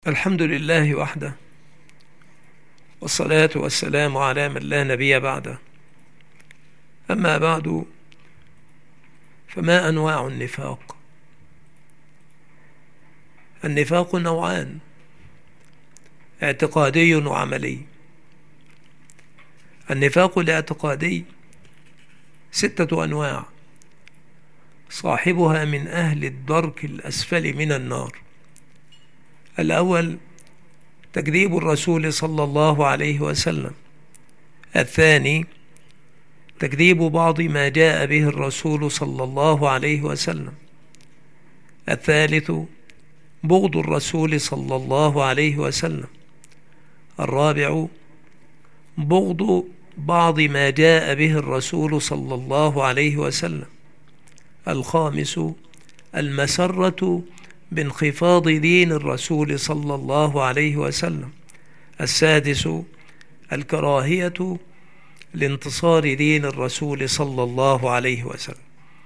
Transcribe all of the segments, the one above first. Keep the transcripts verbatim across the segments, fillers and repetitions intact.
الحمد لله وحده، والصلاة والسلام على من لا نبي بعده. أما بعد، فما أنواع النفاق؟ النفاق نوعان: اعتقادي وعملي. النفاق الاعتقادي ستة أنواع، صاحبها من أهل الدرك الأسفل من النار. الأول: تكذيب الرسول صلى الله عليه وسلم. الثاني: تكذيب بعض ما جاء به الرسول صلى الله عليه وسلم. الثالث: بغض الرسول صلى الله عليه وسلم. الرابع: بغض بعض ما جاء به الرسول صلى الله عليه وسلم. الخامس: المسرة بانخفاض دين الرسول صلى الله عليه وسلم. السادس: الكراهية لانتصار دين الرسول صلى الله عليه وسلم.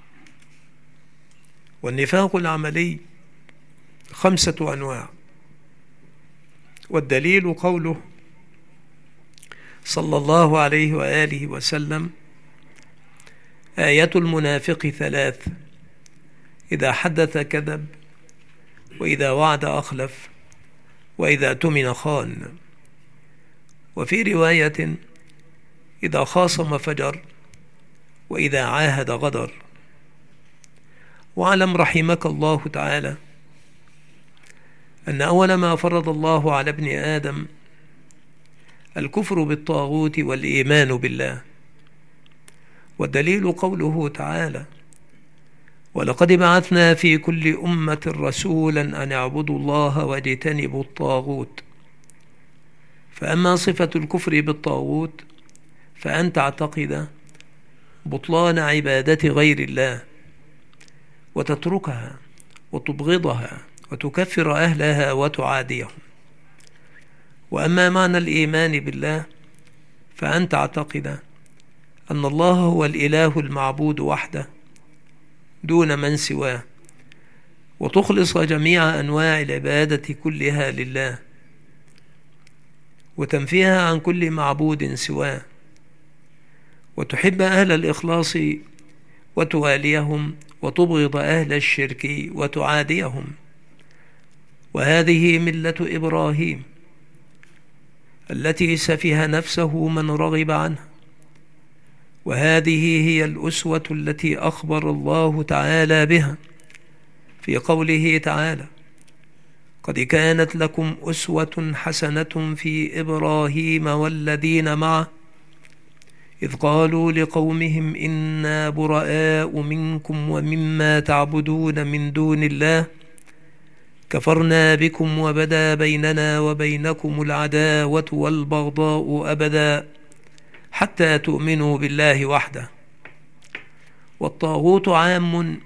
والنفاق العملي خمسة أنواع، والدليل قوله صلى الله عليه وآله وسلم: آية المنافق ثلاث: إذا حدث كذب، وإذا وعد أخلف، وإذا اؤتمن خان. وفي رواية: إذا خاصم فجر، وإذا عاهد غدر. واعلم رحمك الله تعالى أن أول ما فرض الله على ابن آدم الكفر بالطاغوت والإيمان بالله. والدليل قوله تعالى: ولقد بعثنا في كل أمة رسولا أن اعبدوا الله واجتنبوا الطاغوت. فأما صفة الكفر بالطاغوت فأن تعتقد بطلان عبادة غير الله، وتتركها وتبغضها وتكفر أهلها وتعاديهم. وأما معنى الإيمان بالله فأن تعتقد أن الله هو الإله المعبود وحده دون من سواه، وتخلص جميع أنواع العبادة كلها لله، وتنفيها عن كل معبود سواه، وتحب أهل الإخلاص وتواليهم، وتبغض أهل الشرك وتعاديهم. وهذه ملة إبراهيم التي سفه نفسه من رغب عنها. وهذه هي الأسوة التي أخبر الله تعالى بها في قوله تعالى: قد كانت لكم أسوة حسنة في إبراهيم والذين معه إذ قالوا لقومهم إنا براء منكم ومما تعبدون من دون الله كفرنا بكم وبدا بيننا وبينكم العداوة والبغضاء أبدا حتى تؤمنوا بالله وحده. والطاغوت عام،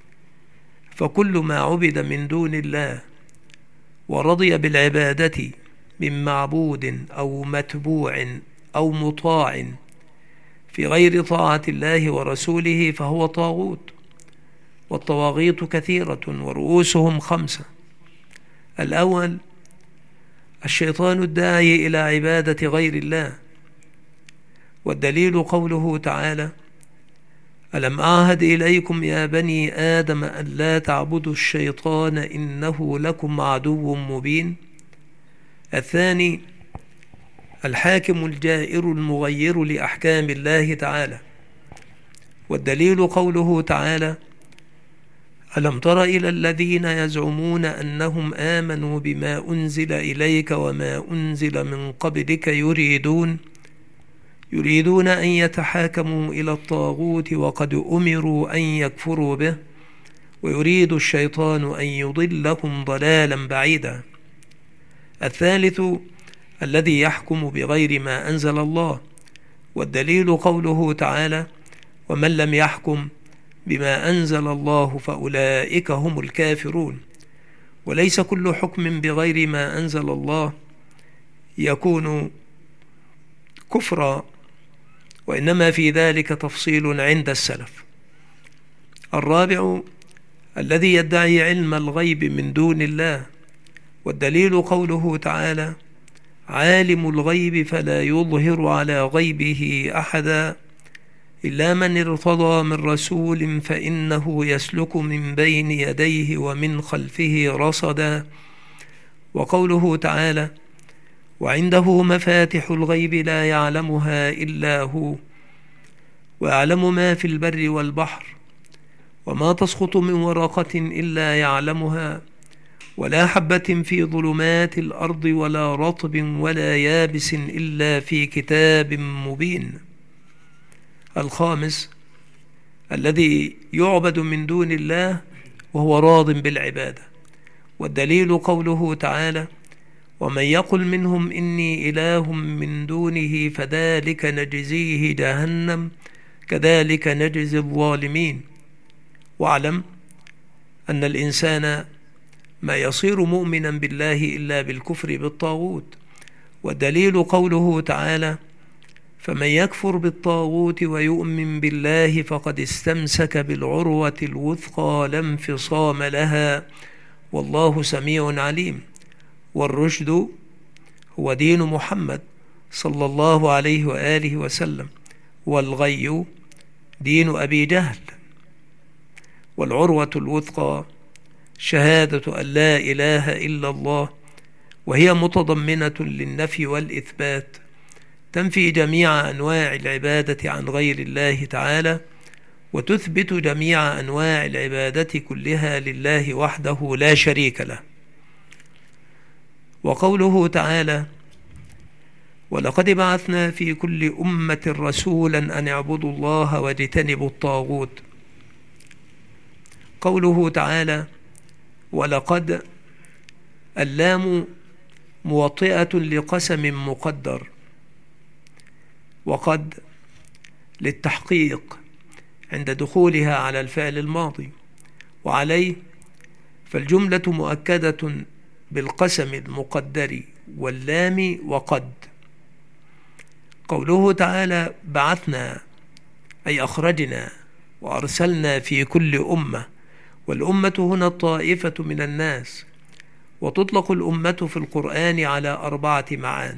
فكل ما عبد من دون الله ورضي بالعبادة من معبود أو متبوع أو مطاع في غير طاعة الله ورسوله فهو طاغوت. والطواغيت كثيرة ورؤوسهم خمسة: الأول: الشيطان الداعي إلى عبادة غير الله. والدليل قوله تعالى: ألم أعهد إليكم يا بني آدم أن لا تعبدوا الشيطان إنه لكم عدو مبين. الثاني: الحاكم الجائر المغير لأحكام الله تعالى. والدليل قوله تعالى: ألم تر إلى الذين يزعمون أنهم آمنوا بما أنزل إليك وما أنزل من قبلك يريدون يريدون أن يتحاكموا إلى الطاغوت وقد أمروا أن يكفروا به ويريد الشيطان أن يضلهم ضلالا بعيدا. الثالث: الذي يحكم بغير ما أنزل الله. والدليل قوله تعالى: ومن لم يحكم بما أنزل الله فأولئك هم الكافرون. وليس كل حكم بغير ما أنزل الله يكون كفرا، وإنما في ذلك تفصيل عند السلف. الرابع: الذي يدعي علم الغيب من دون الله والدليل قوله تعالى: عالم الغيب فلا يظهر على غيبه أحدا إلا من ارتضى من رسول فإنه يسلك من بين يديه ومن خلفه رصدا. وقوله تعالى: وعنده مفاتح الغيب لا يعلمها إلا هو ويعلم ما في البر والبحر وما تسقط من ورقة إلا يعلمها ولا حبة في ظلمات الأرض ولا رطب ولا يابس إلا في كتاب مبين. الخامس: الذي يعبد من دون الله وهو راض بالعبادة، والدليل قوله تعالى: ومن يقل منهم إني إله من دونه فذلك نجزيه جهنم كذلك نجزي الظالمين. واعلم أن الإنسان ما يصير مؤمنا بالله إلا بالكفر بالطاغوت، والدليل قوله تعالى: فمن يكفر بالطاغوت ويؤمن بالله فقد استمسك بالعروة الوثقى لا انفصام لها والله سميع عليم. والرشد هو دين محمد صلى الله عليه وآله وسلم، والغي دين أبي جهل. والعروة الوثقى شهادة أن لا إله إلا الله، وهي متضمنة للنفي والإثبات، تنفي جميع أنواع العبادة عن غير الله تعالى، وتثبت جميع أنواع العبادة كلها لله وحده لا شريك له. وقوله تعالى: ولقد بعثنا في كل أمة رسولا أن اعبدوا الله واجتنبوا الطاغوت. قوله تعالى: ولقد، اللام موطئة لقسم مقدر، وقد للتحقيق عند دخولها على الفعل الماضي، وعليه فالجملة مؤكدة بالقسم المقدر واللام وقد. قوله تعالى: بعثنا أي أخرجنا وأرسلنا في كل أمة، والأمة هنا الطائفة من الناس، وتطلق الأمة في القرآن على أربعة معان: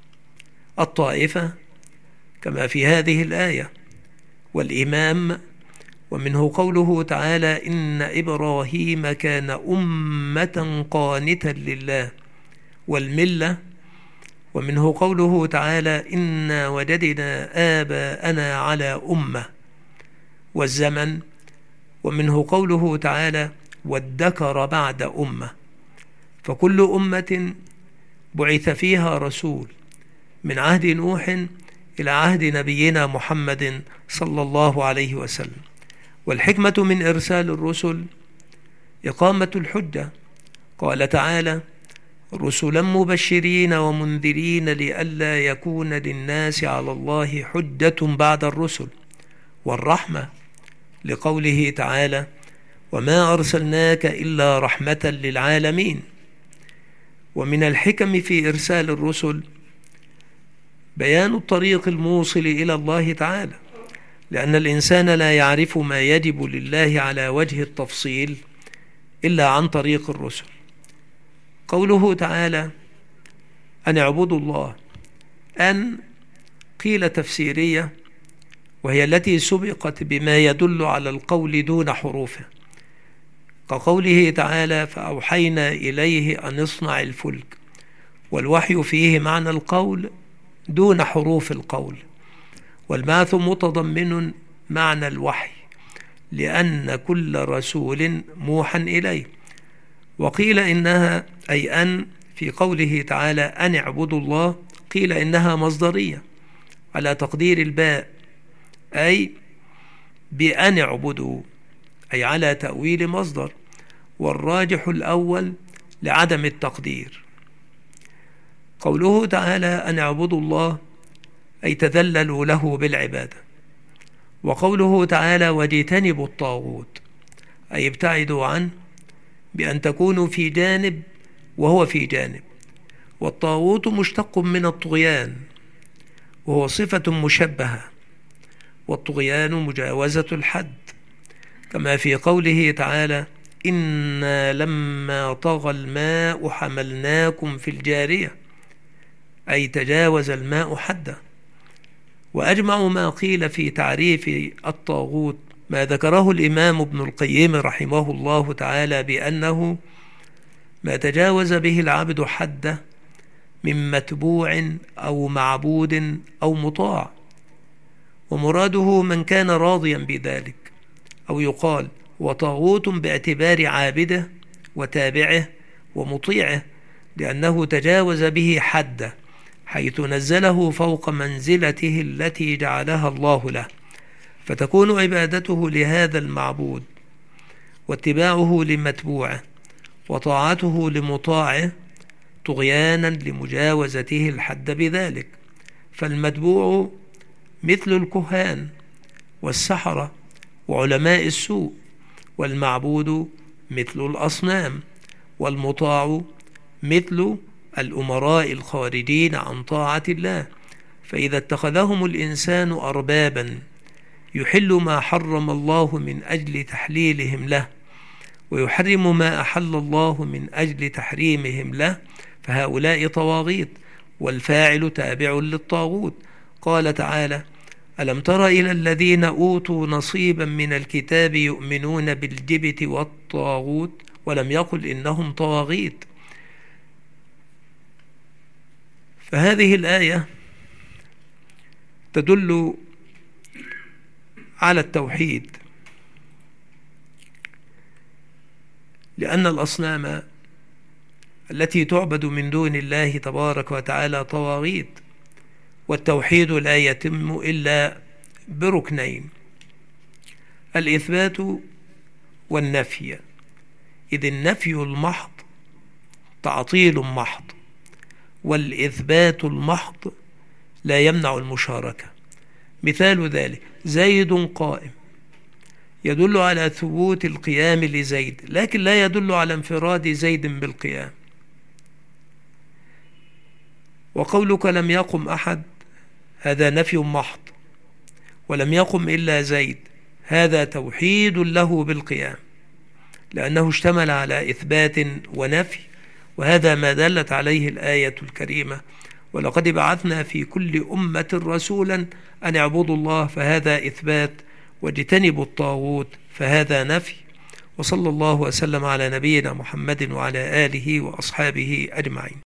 الطائفة كما في هذه الآية، والإمام، ومنه قوله تعالى: إن إبراهيم كان أمة قانتا لله، والملة، ومنه قوله تعالى: إنا وجدنا آباءنا على أمة، والزمن، ومنه قوله تعالى: والذكر بعد أمة، فكل أمة بعث فيها رسول من عهد نوح إلى عهد نبينا محمد صلى الله عليه وسلم. والحكمة من إرسال الرسل إقامة الحجة، قال تعالى: رسلا مبشرين ومنذرين لئلا يكون للناس على الله حجة بعد الرسل. والرحمة لقوله تعالى: وما أرسلناك إلا رحمة للعالمين. ومن الحكم في إرسال الرسل بيان الطريق الموصل إلى الله تعالى، لأن الإنسان لا يعرف ما يجب لله على وجه التفصيل إلا عن طريق الرسل. قوله تعالى: أن اعبدوا الله، أن قيل تفسيرية، وهي التي سبقت بما يدل على القول دون حروفه، كقوله تعالى: فأوحينا إليه أن اصنع الفلك، والوحي فيه معنى القول دون حروف القول، والبعث متضمن معنى الوحي لأن كل رسول موحى إليه. وقيل إنها أي أن في قوله تعالى: أن اعبدوا الله، قيل إنها مصدرية على تقدير الباء، أي بأن اعبدوا، أي على تأويل مصدر، والراجح الأول لعدم التقدير. قوله تعالى: أن اعبدوا الله أي تذللوا له بالعبادة. وقوله تعالى: واجتنبوا الطاغوت أي ابتعدوا عنه بأن تكونوا في جانب وهو في جانب. والطاغوت مشتق من الطغيان، وهو صفة مشبهة، والطغيان مجاوزة الحد، كما في قوله تعالى: إنا لما طغى الماء حملناكم في الجارية، أي تجاوز الماء حده. وأجمع ما قيل في تعريف الطاغوت ما ذكره الإمام ابن القيم رحمه الله تعالى بأنه ما تجاوز به العبد حده من متبوع أو معبود أو مطاع، ومراده من كان راضيا بذلك. أو يقال وطاغوت باعتبار عابده وتابعه ومطيعه، لأنه تجاوز به حده حيث نزله فوق منزلته التي جعلها الله له، فتكون عبادته لهذا المعبود واتباعه لمتبوعه وطاعته لمطاعه طغيانا لمجاوزته الحد بذلك. فالمتبوع مثل الكهان والسحرة وعلماء السوء، والمعبود مثل الأصنام، والمطاع مثل الأمراء الخارجين عن طاعة الله. فإذا اتخذهم الإنسان أربابا يحل ما حرم الله من أجل تحليلهم له، ويحرم ما أحل الله من أجل تحريمهم له، فهؤلاء طواغيت، والفاعل تابع للطاغوت. قال تعالى: ألم تر إلى الذين أوتوا نصيبا من الكتاب يؤمنون بالجبت والطاغوت، ولم يقل إنهم طواغيت. فهذه الآية تدل على التوحيد، لأن الأصنام التي تعبد من دون الله تبارك وتعالى طواغيت، والتوحيد لا يتم إلا بركنين: الإثبات والنفي. إذ النفي المحض تعطيل محض، والإثبات المحض لا يمنع المشاركة. مثال ذلك: زيد قائم، يدل على ثبوت القيام لزيد، لكن لا يدل على انفراد زيد بالقيام. وقولك لم يقم أحد، هذا نفي محض، ولم يقم إلا زيد، هذا توحيد له بالقيام، لأنه اشتمل على إثبات ونفي، وهذا ما دلت عليه الآية الكريمة: ولقد بعثنا في كل أمة رسولا أن اعبدوا الله، فهذا إثبات، واجتنبوا الطاغوت، فهذا نفي. وصلى الله وسلم على نبينا محمد وعلى آله وأصحابه أجمعين.